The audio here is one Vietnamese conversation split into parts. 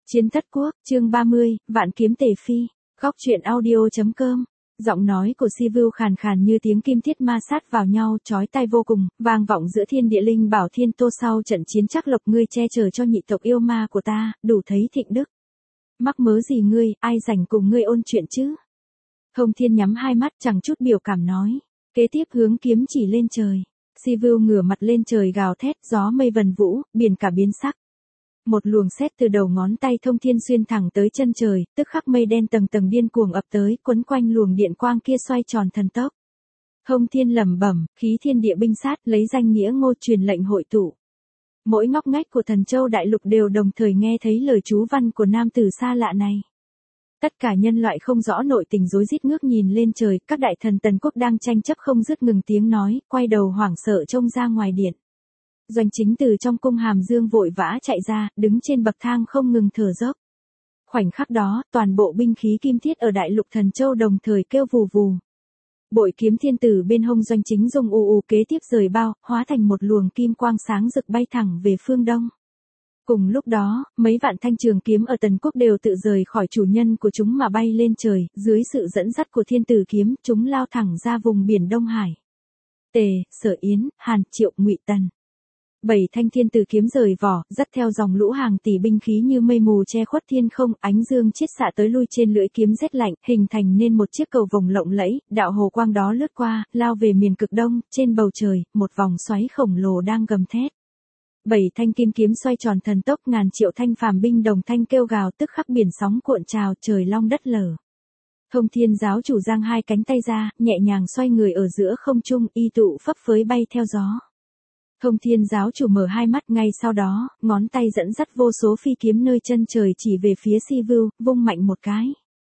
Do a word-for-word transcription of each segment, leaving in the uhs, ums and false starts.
Chiến thất quốc, chương ba mươi, Vạn kiếm tề phi, góc truyện audio.com. Giọng nói của Sivu khàn khàn như tiếng kim thiết ma sát vào nhau, chói tai vô cùng, vang vọng giữa thiên địa. Linh bảo thiên tô, sau trận chiến chắc lộc ngươi che chở cho nhị tộc yêu ma của ta, đủ thấy thịnh đức. Mắc mớ gì ngươi, ai rảnh cùng ngươi ôn chuyện chứ? Thông Thiên nhắm hai mắt chẳng chút biểu cảm nói. Kế tiếp hướng kiếm chỉ lên trời. Sivu ngửa mặt lên trời gào thét, gió mây vần vũ, biển cả biến sắc. Một luồng sét từ đầu ngón tay Thông Thiên xuyên thẳng tới chân trời, tức khắc mây đen tầng tầng điên cuồng ập tới, quấn quanh luồng điện quang kia xoay tròn thần tốc. Thông Thiên lẩm bẩm, khí thiên địa binh sát, lấy danh nghĩa Ngô truyền lệnh hội tụ. Mỗi ngóc ngách của Thần Châu đại lục đều đồng thời nghe thấy lời chú văn của nam tử xa lạ này. Tất cả nhân loại không rõ nội tình rối rít ngước nhìn lên trời, các đại thần Tần quốc đang tranh chấp không dứt ngừng tiếng nói, quay đầu hoảng sợ trông ra ngoài điện. Doanh Chính từ trong cung hàm dương vội vã chạy ra, đứng trên bậc thang không ngừng thở dốc. Khoảnh khắc đó, toàn bộ binh khí kim thiết ở đại lục Thần Châu đồng thời kêu vù vù. Bội kiếm thiên tử bên hông Doanh Chính rung ù ù, kế tiếp rời bao, hóa thành một luồng kim quang sáng rực bay thẳng về phương đông. Cùng lúc đó, mấy vạn thanh trường kiếm ở Tần quốc đều tự rời khỏi chủ nhân của chúng mà bay lên trời, dưới sự dẫn dắt của thiên tử kiếm, chúng lao thẳng ra vùng biển Đông Hải. Tề, Sở Yến, Hàn, Triệu, Ngụy, Tần. Bảy thanh thiên tử kiếm rời vỏ, dắt theo dòng lũ hàng tỷ binh khí như mây mù che khuất thiên không, ánh dương chiết xạ tới lui trên lưỡi kiếm rét lạnh, hình thành nên một chiếc cầu vồng lộng lẫy, đạo hồ quang đó lướt qua, lao về miền cực đông, trên bầu trời, một vòng xoáy khổng lồ đang gầm thét. Bảy thanh kim kiếm xoay tròn thần tốc, ngàn triệu thanh phàm binh đồng thanh kêu gào, tức khắc biển sóng cuộn trào, trời long đất lở. Thông Thiên giáo chủ giang hai cánh tay ra, nhẹ nhàng xoay người ở giữa không trung, y tụ phấp phới bay theo gió. Thông Thiên giáo chủ mở hai mắt, ngay sau đó, ngón tay dẫn dắt vô số phi kiếm nơi chân trời chỉ về phía Sivu, vung mạnh một cái.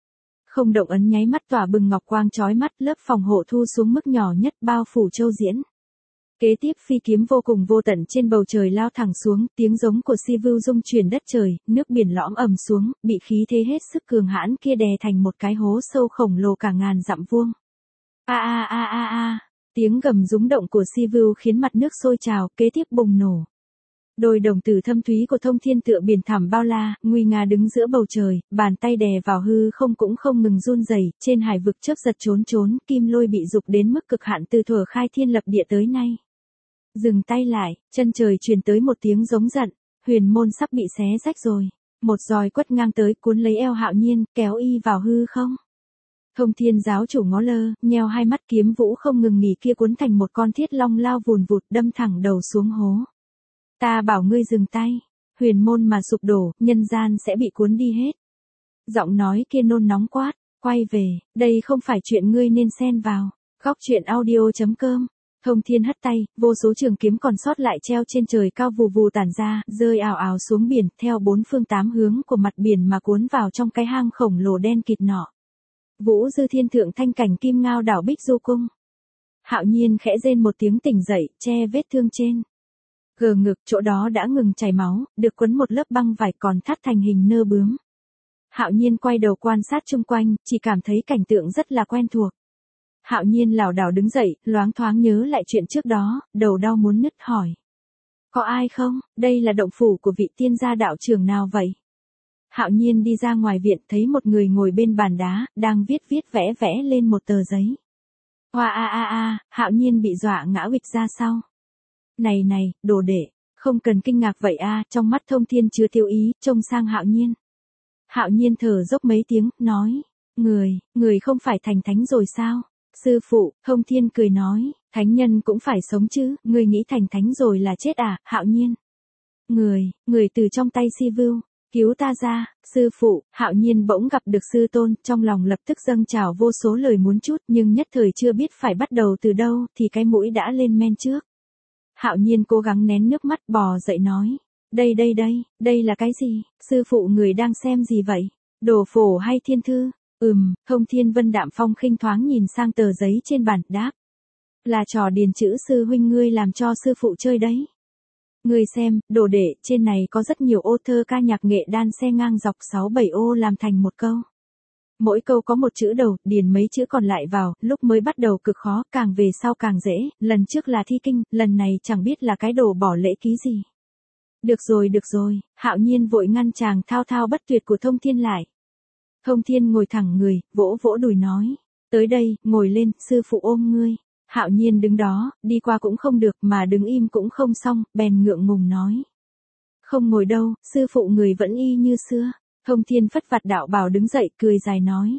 Không động ấn nháy mắt tỏa bừng ngọc quang chói mắt, lớp phòng hộ thu xuống mức nhỏ nhất, bao phủ châu diễn. Kế tiếp phi kiếm vô cùng vô tận trên bầu trời lao thẳng xuống, tiếng giống của Sivu rung chuyển đất trời, nước biển lõm ầm xuống, bị khí thế hết sức cường hãn kia đè thành một cái hố sâu khổng lồ cả ngàn dặm vuông. A a a a a. Tiếng gầm rúng động của Sivu khiến mặt nước sôi trào, kế tiếp bùng nổ. Đôi đồng tử thâm thúy của Thông Thiên tựa biển thẳm bao la, nguy nga đứng giữa bầu trời, bàn tay đè vào hư không cũng không ngừng run rẩy, trên hải vực chớp giật trốn trốn, kim lôi bị dục đến mức cực hạn từ thuở khai thiên lập địa tới nay. Dừng tay lại, chân trời truyền tới một tiếng giống giận, huyền môn sắp bị xé rách rồi. Một roi quất ngang tới, cuốn lấy eo Hạo Nhiên, kéo y vào hư không. Thông Thiên giáo chủ ngó lơ, nheo hai mắt, kiếm vũ không ngừng nghỉ kia cuốn thành một con thiết long lao vùn vụt đâm thẳng đầu xuống hố. Ta bảo ngươi dừng tay, huyền môn mà sụp đổ, nhân gian sẽ bị cuốn đi hết. Giọng nói kia nôn nóng quát, quay về, đây không phải chuyện ngươi nên xen vào. Góc truyện audio.com. Thông Thiên hất tay, vô số trường kiếm còn sót lại treo trên trời cao vù vù tản ra, rơi ào ào xuống biển, theo bốn phương tám hướng của mặt biển mà cuốn vào trong cái hang khổng lồ đen kịt nọ. Vũ Dư Thiên thượng thanh cảnh kim ngao đảo Bích Du cung. Hạo Nhiên khẽ rên một tiếng tỉnh dậy, che vết thương trên gờ ngực, chỗ đó đã ngừng chảy máu, được quấn một lớp băng vải còn thắt thành hình nơ bướm. Hạo Nhiên quay đầu quan sát chung quanh, chỉ cảm thấy cảnh tượng rất là quen thuộc. Hạo Nhiên lảo đảo đứng dậy, loáng thoáng nhớ lại chuyện trước đó, đầu đau muốn nứt, hỏi. Có ai không, đây là động phủ của vị tiên gia đạo trưởng nào vậy? Hạo Nhiên đi ra ngoài viện, thấy một người ngồi bên bàn đá, đang viết viết vẽ vẽ lên một tờ giấy. Hoa a a a, Hạo Nhiên bị dọa ngã vịch ra sau. Này này, đồ đệ, không cần kinh ngạc vậy a, trong mắt Thông Thiên chứa tiêu ý, trông sang Hạo Nhiên. Hạo Nhiên thở dốc mấy tiếng, nói, người, người không phải thành thánh rồi sao? Sư phụ, Thông Thiên cười nói, thánh nhân cũng phải sống chứ, người nghĩ thành thánh rồi là chết à, Hạo Nhiên. Người, người từ trong tay Sivu, cứu ta ra, sư phụ. Hạo Nhiên bỗng gặp được sư tôn, trong lòng lập tức dâng trào vô số lời muốn chút, nhưng nhất thời chưa biết phải bắt đầu từ đâu, thì cái mũi đã lên men trước. Hạo Nhiên cố gắng nén nước mắt, bò dậy nói, đây đây đây, đây là cái gì, sư phụ người đang xem gì vậy, đồ phổ hay thiên thư? Ừm, Thông Thiên Vân đạm phong khinh thoáng nhìn sang tờ giấy trên bàn, đáp. Là trò điền chữ sư huynh ngươi làm cho sư phụ chơi đấy. Ngươi xem, đồ đệ, trên này có rất nhiều ô thơ ca nhạc nghệ đan xe ngang dọc sáu bảy ô làm thành một câu. Mỗi câu có một chữ đầu, điền mấy chữ còn lại vào, lúc mới bắt đầu cực khó, càng về sau càng dễ, lần trước là thi kinh, lần này chẳng biết là cái đồ bỏ lễ ký gì. Được rồi được rồi, Hạo Nhiên vội ngăn chàng thao thao bất tuyệt của Thông Thiên lại. Thông Thiên ngồi thẳng người, vỗ vỗ đùi nói. Tới đây, ngồi lên, sư phụ ôm ngươi. Hạo Nhiên đứng đó, đi qua cũng không được mà đứng im cũng không xong, bèn ngượng ngùng nói. Không ngồi đâu, sư phụ người vẫn y như xưa. Thông Thiên phất vạt đạo bào đứng dậy cười dài nói.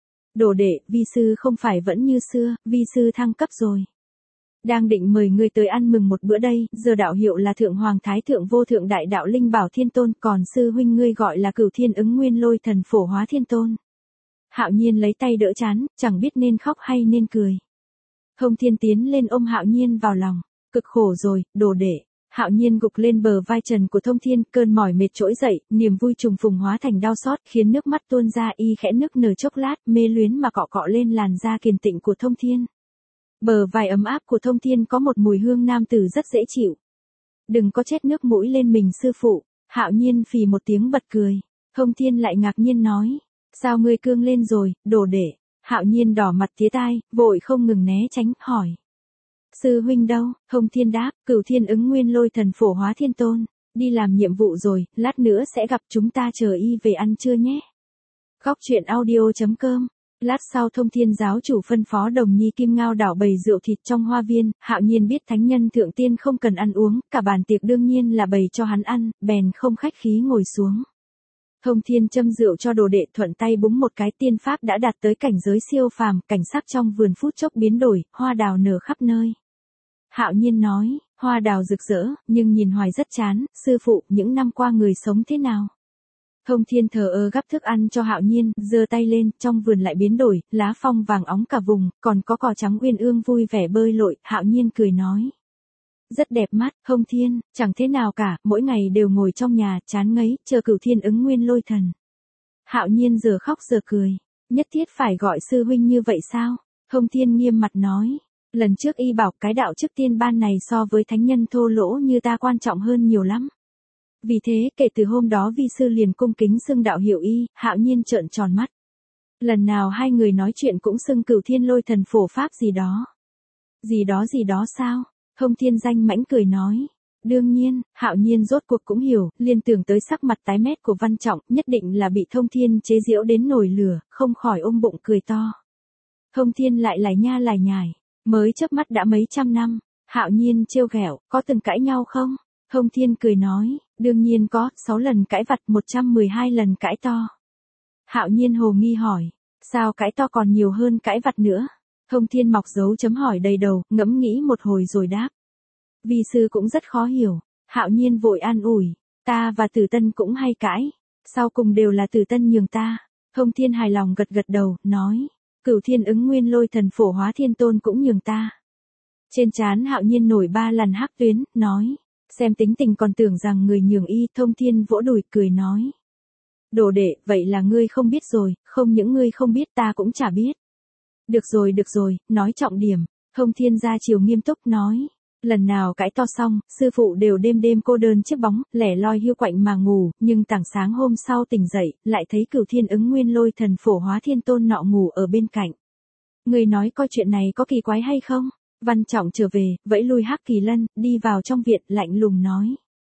Đồ đệ, vi sư không phải vẫn như xưa, vi sư thăng cấp rồi. Đang định mời ngươi tới ăn mừng một bữa đây, giờ đạo hiệu là Thượng Hoàng Thái Thượng Vô Thượng Đại Đạo Linh Bảo Thiên Tôn, còn sư huynh ngươi gọi là Cửu Thiên Ứng Nguyên Lôi Thần Phổ Hóa Thiên Tôn. Hạo Nhiên lấy tay đỡ trán, chẳng biết nên khóc hay nên cười. Thông Thiên tiến lên ôm Hạo Nhiên vào lòng, cực khổ rồi, đồ đệ. Hạo Nhiên gục lên bờ vai trần của Thông Thiên, cơn mỏi mệt trỗi dậy, niềm vui trùng phùng hóa thành đau xót, khiến nước mắt tuôn ra, y khẽ nức nở chốc lát, mê luyến mà cọ cọ lên làn da kiền tịnh của Thông Thiên. Bờ vai ấm áp của Thông Thiên có một mùi hương nam tử rất dễ chịu. Đừng có chết nước mũi lên mình sư phụ. Hạo Nhiên phì một tiếng bật cười. Thông Thiên lại ngạc nhiên nói. Sao ngươi cương lên rồi, đồ đệ? Hạo Nhiên đỏ mặt tía tai, vội không ngừng né tránh, hỏi. Sư huynh đâu? Thông Thiên đáp, Cửu Thiên Ứng Nguyên Lôi Thần Phổ Hóa Thiên Tôn. Đi làm nhiệm vụ rồi, lát nữa sẽ gặp, chúng ta chờ y về ăn trưa nhé. Góc truyện audio chấm com. Lát sau Thông Thiên giáo chủ phân phó Đồng Nhi Kim Ngao đảo bầy rượu thịt trong hoa viên, Hạo Nhiên biết thánh nhân thượng tiên không cần ăn uống, cả bàn tiệc đương nhiên là bày cho hắn ăn, bèn không khách khí ngồi xuống. Thông Thiên châm rượu cho đồ đệ, thuận tay búng một cái, tiên pháp đã đạt tới cảnh giới siêu phàm, cảnh sắc trong vườn phút chốc biến đổi, hoa đào nở khắp nơi. Hạo Nhiên nói, hoa đào rực rỡ, nhưng nhìn hoài rất chán, sư phụ, những năm qua người sống thế nào? Thông Thiên thờ ơ gắp thức ăn cho Hạo Nhiên, giơ tay lên, trong vườn lại biến đổi, lá phong vàng óng cả vùng, còn có cỏ trắng uyên ương vui vẻ bơi lội. Hạo Nhiên cười nói. Rất đẹp mắt. Thông Thiên, chẳng thế nào cả, mỗi ngày đều ngồi trong nhà, chán ngấy, chờ Cửu Thiên Ứng Nguyên Lôi Thần. Hạo Nhiên giờ khóc giờ cười. Nhất thiết phải gọi sư huynh như vậy sao? Thông Thiên nghiêm mặt nói. Lần trước y bảo cái đạo chức tiên ban này so với thánh nhân thô lỗ như ta quan trọng hơn nhiều lắm. Vì thế, kể từ hôm đó vi sư liền cung kính xưng đạo hiệu y. Hạo Nhiên trợn tròn mắt. Lần nào hai người nói chuyện cũng xưng Cửu Thiên Lôi Thần Phổ Pháp gì đó. Gì đó gì đó sao? Thông Thiên danh mãnh cười nói. Đương nhiên, Hạo Nhiên rốt cuộc cũng hiểu, liên tưởng tới sắc mặt tái mét của Văn Trọng, nhất định là bị Thông Thiên chế giễu đến nổi lửa, không khỏi ôm bụng cười to. Thông Thiên lại lải nha lải nhải, mới chớp mắt đã mấy trăm năm. Hạo Nhiên trêu ghẹo, có từng cãi nhau không? Thông Thiên cười nói, đương nhiên có, sáu lần cãi vặt, một trăm mười hai lần cãi to. Hạo Nhiên hồ nghi hỏi, sao cãi to còn nhiều hơn cãi vặt nữa? Thông Thiên mọc dấu chấm hỏi đầy đầu, ngẫm nghĩ một hồi rồi đáp. Vi sư cũng rất khó hiểu. Hạo Nhiên vội an ủi, ta và Tử Tân cũng hay cãi, sau cùng đều là Tử Tân nhường ta. Thông Thiên hài lòng gật gật đầu, nói, Cửu Thiên Ứng Nguyên Lôi Thần Phổ Hóa Thiên Tôn cũng nhường ta. Trên trán Hạo Nhiên nổi ba lần hắc tuyến, nói, xem tính tình còn tưởng rằng người nhường y. Thông Thiên vỗ đùi cười nói, đồ đệ, vậy là ngươi không biết rồi, không những ngươi không biết ta cũng chả biết. Được rồi được rồi, nói trọng điểm. Thông Thiên ra chiều nghiêm túc nói, lần nào cãi to xong, sư phụ đều đêm đêm cô đơn chiếc bóng, lẻ loi hiu quạnh mà ngủ, nhưng tảng sáng hôm sau tỉnh dậy, lại thấy Cửu Thiên Ứng Nguyên Lôi Thần Phổ Hóa Thiên Tôn nọ ngủ ở bên cạnh. Người nói coi chuyện này có kỳ quái hay không? Văn Trọng trở về, vẫy lui Hắc Kỳ Lân, đi vào trong viện, lạnh lùng nói.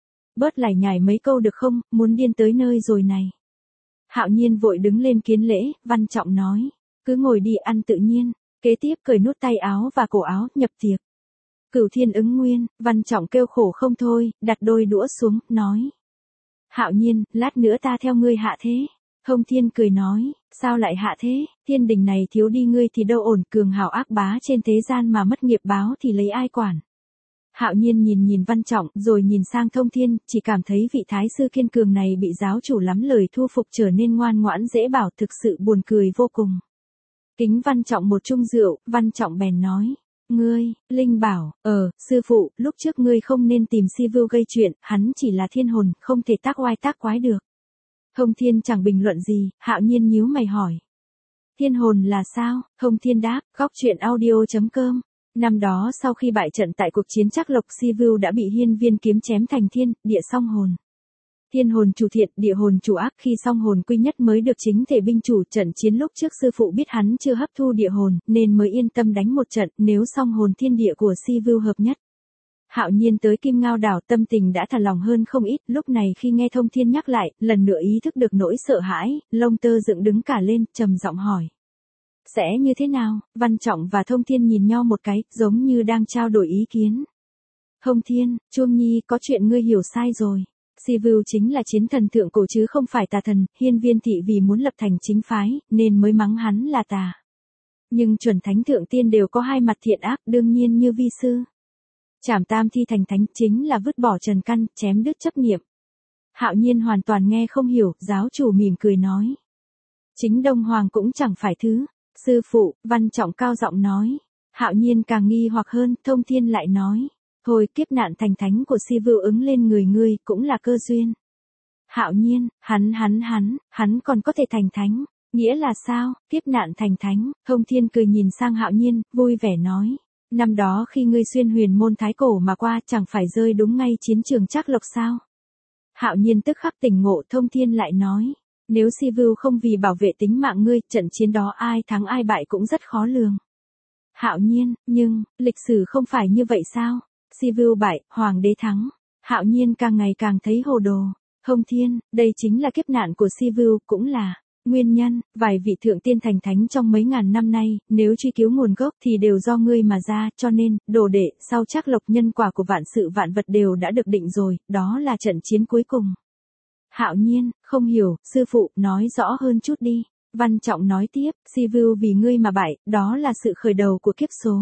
Bớt lải nhải mấy câu được không, muốn điên tới nơi rồi này. Hạo Nhiên vội đứng lên kiến lễ, Văn Trọng nói, cứ ngồi đi ăn tự nhiên, kế tiếp cởi nút tay áo và cổ áo, nhập tiệc. Cửu Thiên Ứng Nguyên, Văn Trọng kêu khổ không thôi, đặt đôi đũa xuống, nói. Hạo Nhiên, lát nữa ta theo ngươi hạ thế. Thông Thiên cười nói, sao lại hạ thế, thiên đình này thiếu đi ngươi thì đâu ổn, cường hào ác bá trên thế gian mà mất nghiệp báo thì lấy ai quản. Hạo Nhiên nhìn nhìn Văn Trọng, rồi nhìn sang Thông Thiên, chỉ cảm thấy vị thái sư kiên cường này bị giáo chủ lắm lời thu phục trở nên ngoan ngoãn dễ bảo, thực sự buồn cười vô cùng. Kính Văn Trọng một chung rượu, Văn Trọng bèn nói. Ngươi, Linh bảo, ờ, sư phụ, lúc trước ngươi không nên tìm Si Vưu gây chuyện, hắn chỉ là thiên hồn, không thể tác oai tác quái được. Thông Thiên chẳng bình luận gì, Hạo Nhiên nhíu mày hỏi. Thiên hồn là sao? Thông Thiên đáp, góc truyện audio chấm com. Năm đó sau khi bại trận tại cuộc chiến Trắc Lộc, Si Vưu đã bị Hiên Viên kiếm chém thành thiên, địa song hồn. Thiên hồn chủ thiện, địa hồn chủ ác, khi song hồn quy nhất mới được chính thể binh chủ. Trận chiến lúc trước sư phụ biết hắn chưa hấp thu địa hồn, nên mới yên tâm đánh một trận, nếu song hồn thiên địa của Si Vưu hợp nhất. Hạo Nhiên tới Kim Ngao đảo tâm tình đã thả lòng hơn không ít, lúc này khi nghe Thông Thiên nhắc lại, lần nữa ý thức được nỗi sợ hãi, lông tơ dựng đứng cả lên, trầm giọng hỏi. Sẽ như thế nào? Văn Trọng và Thông Thiên nhìn nhau một cái, giống như đang trao đổi ý kiến. Thông Thiên, Chuông Nhi, có chuyện ngươi hiểu sai rồi. Sivu chính là chiến thần thượng cổ chứ không phải tà thần, Hiên Viên thị vì muốn lập thành chính phái, nên mới mắng hắn là tà. Nhưng chuẩn thánh thượng tiên đều có hai mặt thiện ác, đương nhiên như vi sư. Trảm tam thi thành thánh chính là vứt bỏ trần căn, chém đứt chấp niệm. Hạo Nhiên hoàn toàn nghe không hiểu, giáo chủ mỉm cười nói. Chính Đông Hoàng cũng chẳng phải thứ. Sư phụ, Văn Trọng cao giọng nói. Hạo Nhiên càng nghi hoặc hơn, Thông Thiên lại nói. Thôi kiếp nạn thành thánh của Si Vưu ứng lên người ngươi cũng là cơ duyên. Hạo Nhiên, hắn hắn hắn, hắn còn có thể thành thánh. Nghĩa là sao, kiếp nạn thành thánh? Thông Thiên cười nhìn sang Hạo Nhiên, vui vẻ nói. Năm đó khi ngươi xuyên huyền môn thái cổ mà qua chẳng phải rơi đúng ngay chiến trường Trác Lộc sao? Hạo Nhiên tức khắc tỉnh ngộ. Thông Thiên lại nói. Nếu Si Vưu không vì bảo vệ tính mạng ngươi, trận chiến đó ai thắng ai bại cũng rất khó lường. Hạo Nhiên, nhưng, lịch sử không phải như vậy sao? Si Vưu bại, hoàng đế thắng. Hạo Nhiên càng ngày càng thấy hồ đồ. Thông Thiên, đây chính là kiếp nạn của Si Vưu, cũng là nguyên nhân, vài vị thượng tiên thành thánh trong mấy ngàn năm nay, nếu truy cứu nguồn gốc thì đều do ngươi mà ra, cho nên, đồ đệ, sau Trác Lộc nhân quả của vạn sự vạn vật đều đã được định rồi, đó là trận chiến cuối cùng. Hạo Nhiên, không hiểu, sư phụ, nói rõ hơn chút đi. Văn Trọng nói tiếp, Si Vưu vì ngươi mà bại, đó là sự khởi đầu của kiếp số.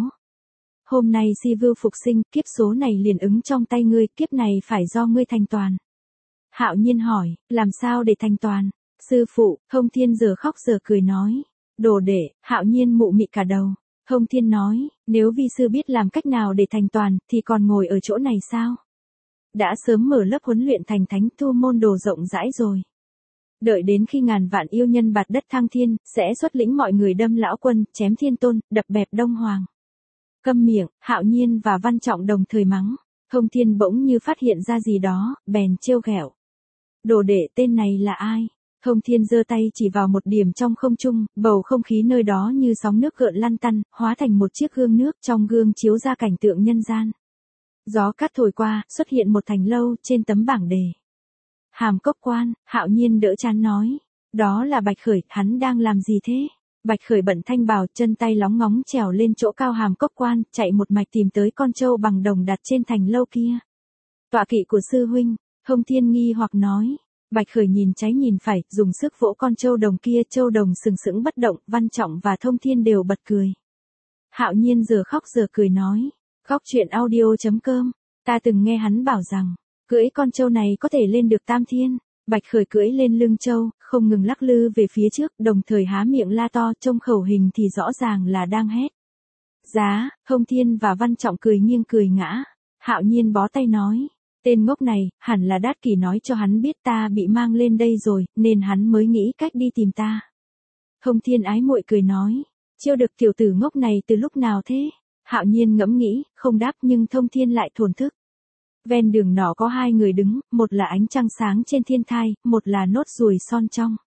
Hôm nay Si Vưu phục sinh, kiếp số này liền ứng trong tay ngươi, kiếp này phải do ngươi thành toàn. Hạo Nhiên hỏi, làm sao để thành toàn? Sư phụ, Thông Thiên giờ khóc giờ cười nói. Đồ đệ, Hạo Nhiên mụ mị cả đầu. Thông Thiên nói, nếu vi sư biết làm cách nào để thành toàn, thì còn ngồi ở chỗ này sao? Đã sớm mở lớp huấn luyện thành thánh tu môn đồ rộng rãi rồi. Đợi đến khi ngàn vạn yêu nhân bạt đất thăng thiên, sẽ xuất lĩnh mọi người đâm lão quân, chém thiên tôn, đập bẹp Đông Hoàng. Câm miệng, Hạo Nhiên và Văn Trọng đồng thời mắng. Thông Thiên bỗng như phát hiện ra gì đó, bèn trêu ghẹo. Đồ đệ tên này là ai? Thông Thiên giơ tay chỉ vào một điểm trong không trung, bầu không khí nơi đó như sóng nước gợn lăn tăn, hóa thành một chiếc gương nước, trong gương chiếu ra cảnh tượng nhân gian. Gió cát thổi qua, xuất hiện một thành lâu trên tấm bảng đề. Hàm Cốc Quan, Hạo Nhiên đỡ chán nói. Đó là Bạch Khởi, hắn đang làm gì thế? Bạch Khởi bận thanh bào, chân tay lóng ngóng trèo lên chỗ cao Hàm Cốc Quan, chạy một mạch tìm tới con trâu bằng đồng đặt trên thành lâu kia. Tọa kỵ của sư huynh, Thông Thiên nghi hoặc nói. Bạch Khởi nhìn trái nhìn phải, dùng sức vỗ con trâu đồng kia, trâu đồng sừng sững bất động, Văn Trọng và Thông Thiên đều bật cười. Hạo Nhiên giờ khóc giờ cười nói. Khóc chuyện audio chấm com, ta từng nghe hắn bảo rằng, cưỡi con trâu này có thể lên được tam thiên. Bạch Khởi cưỡi lên lưng trâu, không ngừng lắc lư về phía trước, đồng thời há miệng la to, trông khẩu hình thì rõ ràng là đang hét. Giá, Thông Thiên và Văn Trọng cười nghiêng cười ngã. Hạo Nhiên bó tay nói, tên ngốc này, hẳn là Đát Kỷ nói cho hắn biết ta bị mang lên đây rồi, nên hắn mới nghĩ cách đi tìm ta. Thông Thiên ái muội cười nói, chiêu được tiểu tử ngốc này từ lúc nào thế? Hạo Nhiên ngẫm nghĩ, không đáp nhưng Thông Thiên lại thổn thức. Ven đường nọ có hai người đứng, một là ánh trăng sáng trên thiên thai, một là nốt ruồi son trong.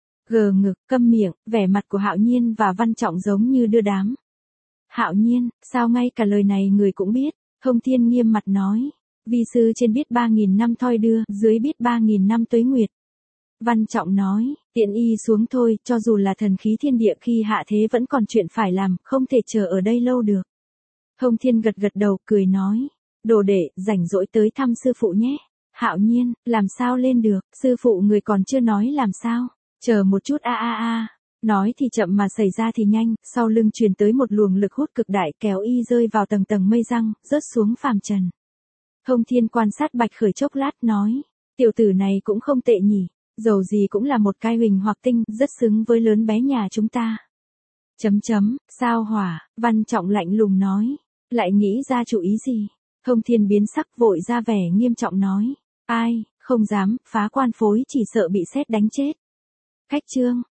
Gờ ngực, câm miệng, vẻ mặt của Hạo Nhiên và Văn Trọng giống như đưa đám. Hạo Nhiên, sao ngay cả lời này người cũng biết? Thông Thiên nghiêm mặt nói. Vi sư trên biết ba nghìn năm thoi đưa, dưới biết ba nghìn năm tuế nguyệt. Văn Trọng nói, tiện y xuống thôi, cho dù là thần khí thiên địa khi hạ thế vẫn còn chuyện phải làm, không thể chờ ở đây lâu được. Thông Thiên gật gật đầu, cười nói. Đồ đệ, rảnh rỗi tới thăm sư phụ nhé. Hạo Nhiên, làm sao lên được, sư phụ người còn chưa nói làm sao. Chờ một chút a a a. Nói thì chậm mà xảy ra thì nhanh, sau lưng truyền tới một luồng lực hút cực đại kéo y rơi vào tầng tầng mây răng, rớt xuống phàm trần. Thông Thiên quan sát Bạch Khởi chốc lát nói. Tiểu tử này cũng không tệ nhỉ, dầu gì cũng là một cái huỳnh hoặc tinh, rất xứng với lớn bé nhà chúng ta. Chấm chấm, sao hỏa, Văn Trọng lạnh lùng nói. Lại nghĩ ra chủ ý gì? Thông Thiên biến sắc vội ra vẻ nghiêm trọng nói. Ai, không dám, phá quan phối chỉ sợ bị sét đánh chết. Khách trương,